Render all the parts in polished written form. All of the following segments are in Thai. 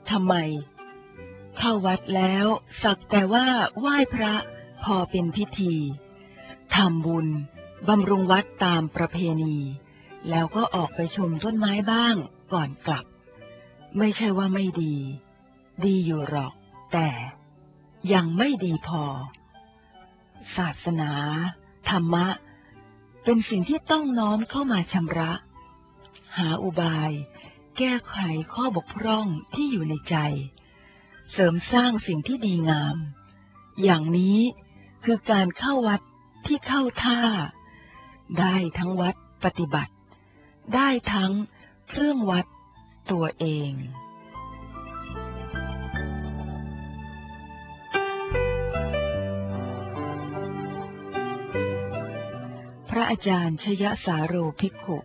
ทำไมเข้าวัดแล้วสักแต่ว่าไหว้พระพอเป็นพิธีทำบุญบำรุงวัดตามประเพณีแล้วก็ออกไปชมต้นไม้บ้างก่อนกลับไม่ใช่ว่าไม่ดีดีอยู่หรอกแต่ยังไม่ดีพอศาสนาธรรมะเป็นสิ่งที่ต้องน้อมเข้ามาชำระหาอุบายแก้ไขข้อบกพร่องที่อยู่ในใจเสริมสร้างสิ่งที่ดีงามอย่างนี้คือการเข้าวัดที่เข้าท่าได้ทั้งวัดปฏิบัติได้ทั้งเครื่องวัดตัวเองพระอาจารย์ชยสาโรภิกขุ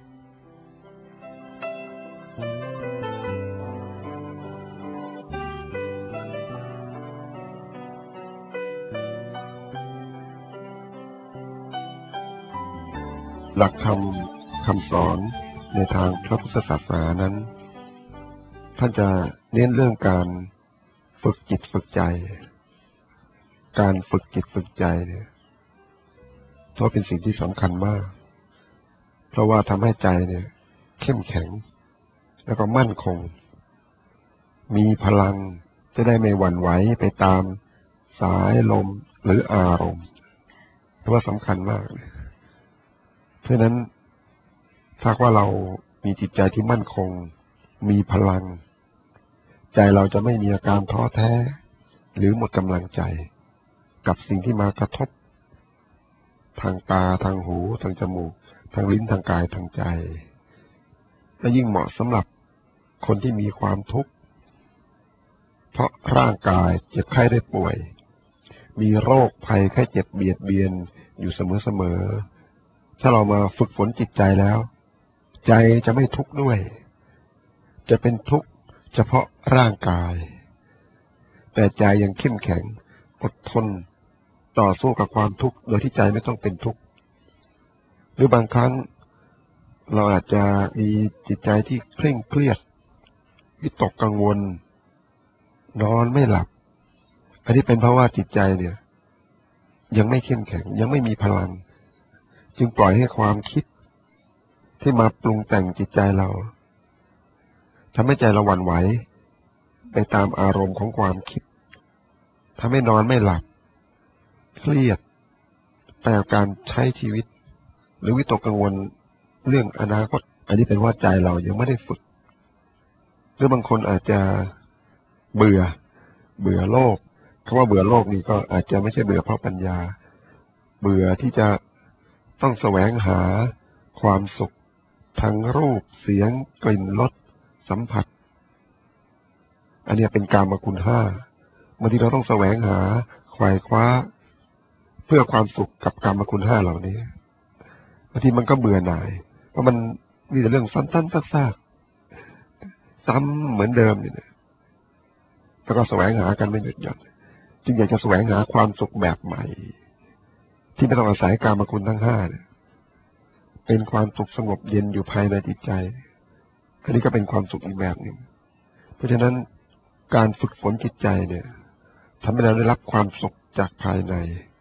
หลักธรรมคำสอนในทางพระพุทธศาสนานั้นท่านจะเน้นเรื่องการฝึกจิตฝึกใจการฝึกจิตฝึกใจเนี่ยเพราะเป็นสิ่งที่สำคัญมากเพราะว่าทำให้ใจเนี่ยเข้มแข็งแล้วก็มั่นคงมีพลังจะได้ไม่หวั่นไหวไปตามสายลมหรืออารมณ์เพราะว่าสำคัญมากเพราะนั้นถ้าว่าเรามีจิตใจที่มั่นคงมีพลังใจเราจะไม่มีอาการท้อแท้หรือหมดกำลังใจกับสิ่งที่มากระทบทางตาทางหูทางจมูกทางลิ้นทางกายทางใจและยิ่งเหมาะสำหรับคนที่มีความทุกข์เพราะร่างกายเจ็บไข้ได้ป่วยมีโรคภัยไข้เจ็บเบียดเบียนอยู่เสมอถ้าเรามาฝึกฝนจิตใจแล้วใจจะไม่ทุกข์ด้วยจะเป็นทุกข์เฉพาะร่างกายแต่ใจยังเข้มแข็งอดทนต่อสู้กับความทุกข์โดยที่ใจไม่ต้องเป็นทุกข์หรือบางครั้งเราอาจจะมีจิตใจที่เคร่งเครียดวิตกกังวลนอนไม่หลับอันนี้เป็นเพราะว่าจิตใจเนี่ยยังไม่เข้มแข็งยังไม่มีพลังจึงปล่อยให้ความคิดที่มาปรุงแต่งจิตใจเราทำให้ใจเราหวั่นไหวไปตามอารมณ์ของความคิดทำให้นอนไม่หลับเครียดแต่การใช้ชีวิตหรือวิตกกังวลเรื่องอนาคตอันนี้เป็นว่าใจเรายังไม่ได้ฝึกหรือบางคนอาจจะเบื่อโลกคำว่าเบื่อโลกนี่ก็อาจจะไม่ใช่เบื่อเพราะปัญญาเบื่อที่จะต้องแสวงหาความสุขทางรูปเสียงกลิ่นรสสัมผัสอันนี้เป็นกามคุณห้าบางทีเราต้องแสวงหาไขว่คว้าเพื่อความสุขกับกามคุณห้าเหล่านี้บางทีมันก็เบื่อหน่ายเพราะมันมีแต่เรื่องซ้ำๆซากๆซ้ำเหมือนเดิมเนี่ยแล้วก็แสวงหากันไม่หยุดหย่อนจึงอยากจะแสวงหาความสุขแบบใหม่ที่ไม่ต้องอาศัยกามคุณทั้งห้าเนี่ยเป็นความสุขสงบเย็นอยู่ภายในจิตใจอันนี้ก็เป็นความสุขอีกแบบหนึ่งเพราะฉะนั้นการฝึกฝนจิตใจเนี่ยทำให้เราได้รับความสุขจากภายใน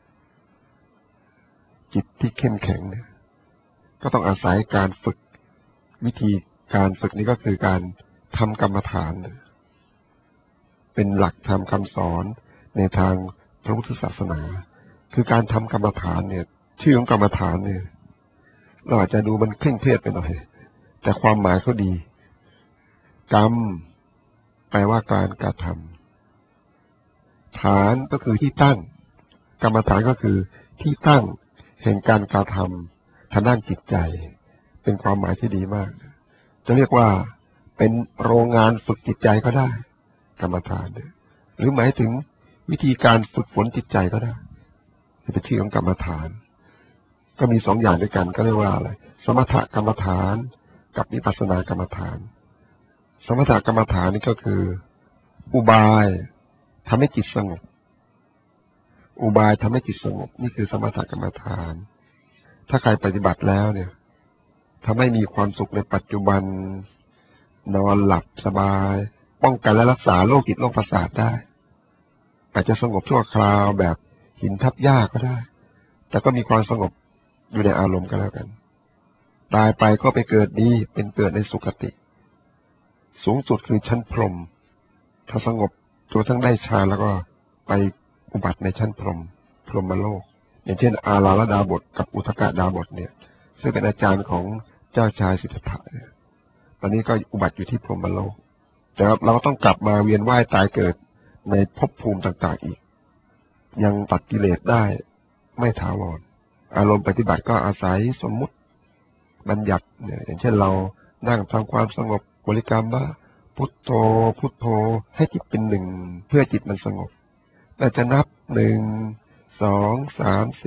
จิตที่เข้มแข็งเนี่ยก็ต้องอาศัยการฝึกวิธีการฝึกนี้ก็คือการทำกรรมฐานเป็นหลักธรรมคำสอนในทางพระพุทธศาสนาคือการทำกรรมฐานเนี่ยชื่อของกรรมฐานเนี่ยเราอาจจะดูมันเคร่งเครียดไปหน่อยแต่ความหมายเขาดีกรรมแปลว่าการกระทำฐานก็คือที่ตั้งกรรมฐานก็คือที่ตั้งแห่งการกระทำทางด้านจิตใจเป็นความหมายที่ดีมากจะเรียกว่าเป็นโรงงานฝึกจิตใจก็ได้กรรมฐานหรือหมายถึงวิธีการฝึกฝนจิตใจก็ได้ที่เป็นชื่อของกรรมฐานก็มี2 อย่างด้วยกันก็เรียกว่าอะไรสมถกรรมฐานกับวิปัสสนากรรมฐานสมถกรรมฐานนี่ก็คืออุบายทำให้จิตสงบอุบายทำให้จิตสงบนี่คือสมถกรรมฐานถ้าใครปฏิบัติแล้วเนี่ยทำให้มีความสุขในปัจจุบันนอนหลับสบายป้องกันและรักษาโรคจิตโรคประสาทได้อาจจะสงบชั่วคราวแบบหินทับหญ้าก็ได้แต่ก็มีความสงบอยู่ในอารมณ์ก็แล้วกันตายไปก็ไปเกิดดีเป็นเกิดในสุคติสูงสุดคือชั้นพรหมถ้าสงบจนทั้งได้ฌานแล้วก็ไปอุบัติในชั้นพรหมโลกอย่างเช่นอาราลดาบทกับอุทกดาบทเนี่ยซึ่งเป็นอาจารย์ของเจ้าชายสิทธัตถะตอนนี้ก็อุบัติอยู่ที่พรหมโลกแต่เราก็ต้องกลับมาเวียนว่ายตายเกิดในภพภูมิต่างๆอีกยังตัดกิเลสได้ไม่ถาวรอารมณ์ปฏิบัติก็อาศัยสมมุติบัญญัติเนี่ยอย่างเช่นเรานั่งทำความสงบบริกรรมว่าพุทโธพุทโธให้จิตเป็นหนึ่งเพื่อจิตมันสงบเราจะนับ1 2 3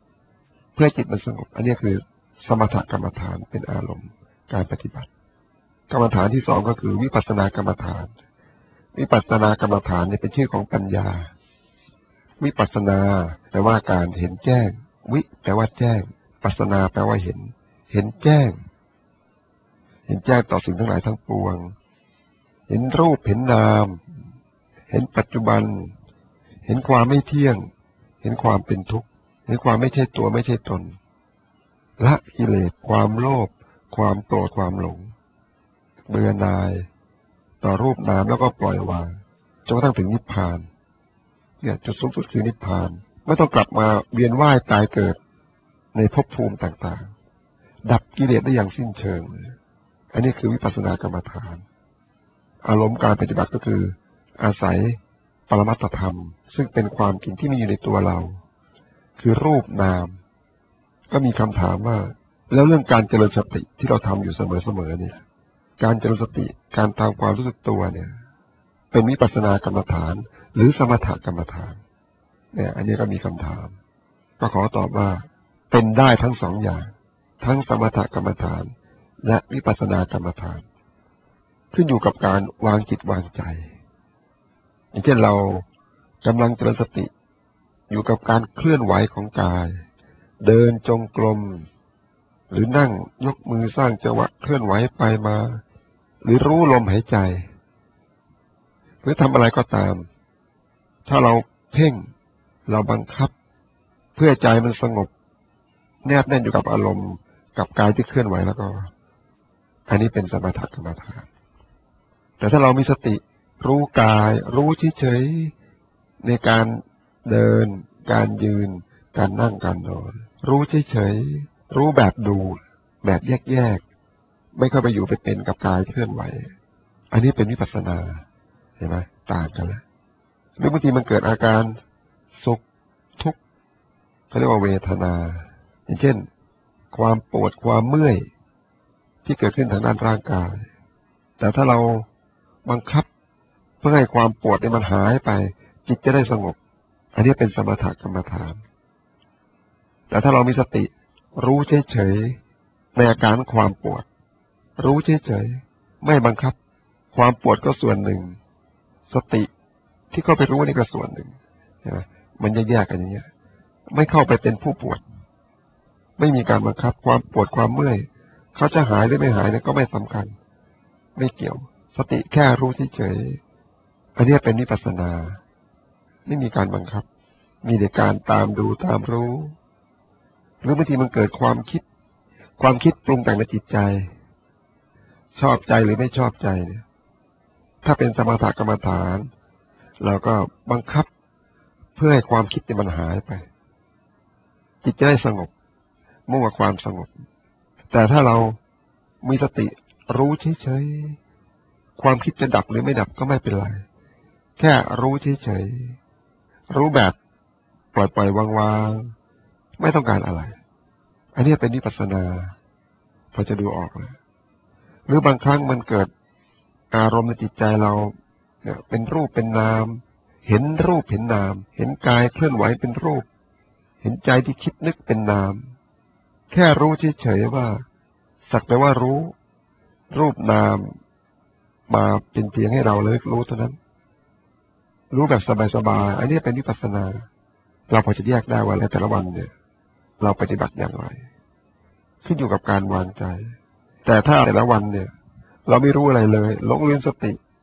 4เพื่อจิตมันสงบอันนี้คือสมถกรรมฐานเป็นอารมณ์การปฏิบัติกรรมฐานที่2ก็คือวิปัสสนากรรมฐานวิปัสสนากรรมฐานเนี่ยเป็นชื่อของปัญญาวิปัสสนาแปลว่าการเห็นแจ้งวิแปลว่าแจ้งปัสสนาแปลว่าเห็นแจ้งต่อสิ่งทั้งหลายทั้งปวงเห็นรูปเห็นนามเห็นปัจจุบันเห็นความไม่เที่ยงเห็นความเป็นทุกข์เห็นความไม่ใช่ตัวไม่ใช่ตนละกิเลสความโลภความโกรธความหลงเบื่อหน่ายต่อรูปนามแล้วก็ปล่อยวางจนกระทั่งถึงนิพพานเนี่ยจุดสูงสุดคือนิพพานไม่ต้องกลับมาเวียนว่ายตายเกิดในภพภูมิต่างๆดับกิเลสได้อย่างสิ้นเชิงอันนี้คือวิปัสสนากรรมฐานอารมณ์การปฏิบัติก็คืออาศัยปรมัตถธรรมซึ่งเป็นความจริงที่มีอยู่ในตัวเราคือรูปนามก็มีคำถามว่าแล้วเรื่องการเจริญสติที่เราทำอยู่เสมอๆเนี่ยการเจริญสติการตามความรู้สึกตัวเนี่ยเป็นวิปัสสนากรรมฐานหรือสมถกรรมฐานเนี่ยอันนี้ก็มีคำถามก็ขอตอบว่าเป็นได้ทั้งสองอย่างทั้งสมถกรรมฐานและวิปัสสนากรรมฐานขึ้นอยู่กับการวางจิตวางใจอย่างเช่นเรากำลังเจริญสติอยู่กับการเคลื่อนไหวของกายเดินจงกรมหรือนั่งยกมือสร้างจังหวะเคลื่อนไหวไปมาหรือรู้ลมหายใจหรือทำอะไรก็ตามถ้าเราเพ่งเราบังคับเพื่อใจมันสงบแนบแน่นอยู่กับอารมณ์กับกายที่เคลื่อนไหวแล้วก็อันนี้เป็นสมถกรรมฐานแต่ถ้าเรามีสติรู้กายรู้เฉยๆในการเดินการยืนการนั่งการนอนรู้เฉยๆรู้แบบดูแบบแยกๆไม่เข้าไปอยู่ไปเป็นกับกายเคลื่อนไหวอันนี้เป็นวิปัสสนาเห็นไหมต่างกันแล้วหรือบางทีมันเกิดอาการสุขทุกข์เขาเรียกว่าเวทนาอย่างเช่นความปวดความเมื่อยที่เกิดขึ้นทางด้านร่างกายแต่ถ้าเราบังคับเพื่อให้ความปวดเนี่ยมันหายไปจิตจะได้สงบอันนี้เป็นสมถกรรมฐานแต่ถ้าเรามีสติรู้เฉยๆในอาการความปวดรู้เฉยๆไม่บังคับความปวดก็ส่วนหนึ่งสติที่เข้าไปรู้นี่ก็ส่วนหนึ่งมันแยกกันอย่างเงี้ยไม่เข้าไปเป็นผู้ปวดไม่มีการบังคับความปวดความเมื่อยเขาจะหายหรือไม่หายเนี่ยก็ไม่สำคัญไม่เกี่ยวสติแค่รู้เฉยๆอันนี้เป็นวิปัสสนาไม่มีการบังคับมีแต่การตามดูตามรู้หรือบางทีมันเกิดความคิดปรุงแต่งในจิตใจชอบใจหรือไม่ชอบใจเนี่ยถ้าเป็นสมถกรรมฐานเราก็บังคับเพื่อให้ความคิดเนี่ยมันหายไปจิตจะได้สงบมุ่งกับความสงบแต่ถ้าเรามีสติรู้เฉยๆความคิดจะดับหรือไม่ดับก็ไม่เป็นไรแค่รู้เฉยๆรู้แบบปล่อยๆวางๆไม่ต้องการอะไรอันนี้เป็นวิปัสสนาพอจะดูออกเลยหรือบางครั้งมันเกิดอารมณ์ในจิตใจเราเนี่ยเป็นรูปเป็นนามเห็นรูปเห็นนามเห็นกายเคลื่อนไหวเป็นรูปเห็นใจที่คิดนึกเป็นนามแค่รู้เฉยๆว่าสักแต่ว่ารู้รูปนามมาเป็นเพียงให้เราเลยรู้เท่านั้นรู้แบบสบายๆอันนี้เป็นวิปัสสนาเราพอจะแยกได้ว่าแต่ละวันเนี่ยเราปฏิบัติอย่างไรขึ้นอยู่กับการวางใจแต่ถ้าแต่ละวันเนี่ยเราไม่รู้อะไรเลยหลงลืมสติเผ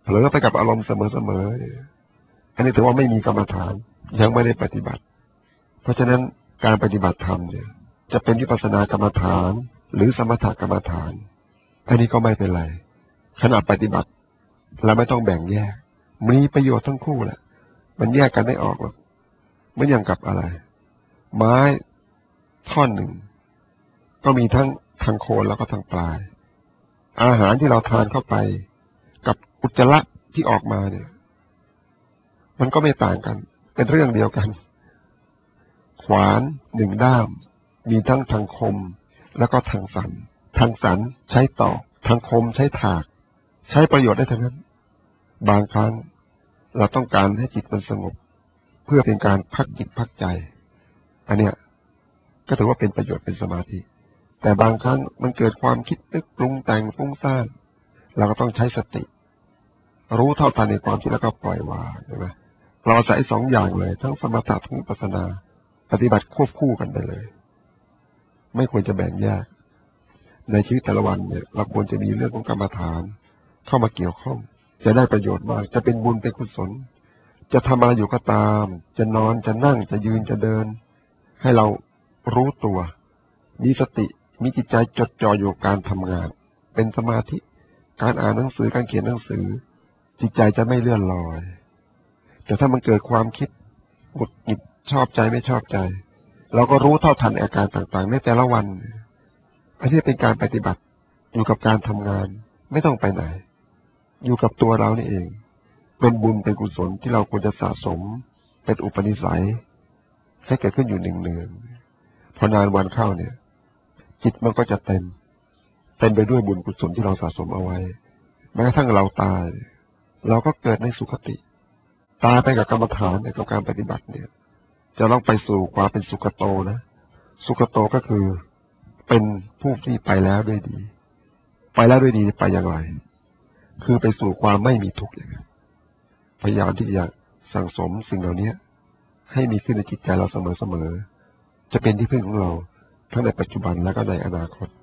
ผลอไปกับอารมณ์เสมอๆอันนี้ถือว่าไม่มีกรรมฐานยังไม่ได้ปฏิบัติเพราะฉะนั้นการปฏิบัติธรรมเนี่ยจะเป็นวิปัสสนากรรมฐานหรือสมถกรรมฐานอันนี้ก็ไม่เป็นไรขณะปฏิบัติเราไม่ต้องแบ่งแยกมีประโยชน์ทั้งคู่แหละมันแยกกันไม่ออกหรอกไม่อย่างกับอะไรไม้ท่อนหนึ่งก็มีทั้งทางโคนแล้วก็ทางปลายอาหารที่เราทานเข้าไปกับอุจจาระที่ออกมาเนี่ยมันก็ไม่ต่างกันเป็นเรื่องเดียวกันขวานหนึ่งด้ามมีทั้งทางคมแล้วก็ทางสันทางสันใช้ตอกทางคมใช้ถากใช้ประโยชน์ได้ทั้งนั้นบางครั้งเราต้องการให้จิตมันสงบเพื่อเป็นการพักจิตพักใจอันเนี้ยก็ถือว่าเป็นประโยชน์เป็นสมาธิแต่บางครั้งมันเกิดความคิดนึกปรุงแต่งฟุ้งซ่านเราก็ต้องใช้สติรู้เท่าทันในความคิดแล้วก็ปล่อยวางใช่ไหมเราใช้สองอย่างเลยทั้งสมถะทั้งวิปัสสนาปฏิบัติควบคู่กันไปเลยไม่ควรจะแบ่งแยกในชีวิตแต่ละวันเนี่ยเราควรจะมีเรื่องของกรรมฐานเข้ามาเกี่ยวข้องจะได้ประโยชน์มากจะเป็นบุญเป็นกุศลจะทำอะไรอยู่ก็ตามจะนอนจะนั่งจะยืนจะเดินให้เรารู้ตัวมีสติมีจิตใจจดจ่ออยู่กับการทำงานเป็นสมาธิการอ่านหนังสือการเขียนหนังสือจิตใจจะไม่เลื่อนลอยแต่ถ้ามันเกิดความคิดหงุดหงิดชอบใจไม่ชอบใจเราก็รู้เท่าทันอาการต่างๆในแต่ละวันอันนี้เป็นการปฏิบัติอยู่กับการทำงานไม่ต้องไปไหนอยู่กับตัวเรานี่เองเป็นบุญเป็นกุศลที่เราควรจะสะสมเป็นอุปนิสัยให้เกิดขึ้นอยู่เนืองๆพอนานวันเข้าเนี่ยจิตมันก็จะเต็มไปด้วยบุญกุศลที่เราสะสมเอาไว้แม้กระทั่งเราตายเราก็เกิดในสุคติตายไปกับกรรมฐานกับการปฏิบัติเนี่ยจะต้องไปสู่ความเป็นสุคโตนะสุคโตก็คือเป็นผู้ที่ไปแล้วด้วยดีไปอย่างไรคือไปสู่ความไม่มีทุกข์อย่างนั้นพยายามที่จะสั่งสมสิ่งเหล่านี้ให้มีขึ้นในจิตใจเราเสมอจะเป็นที่พึ่งของเราทั้งในปัจจุบันและก็ในอนาคต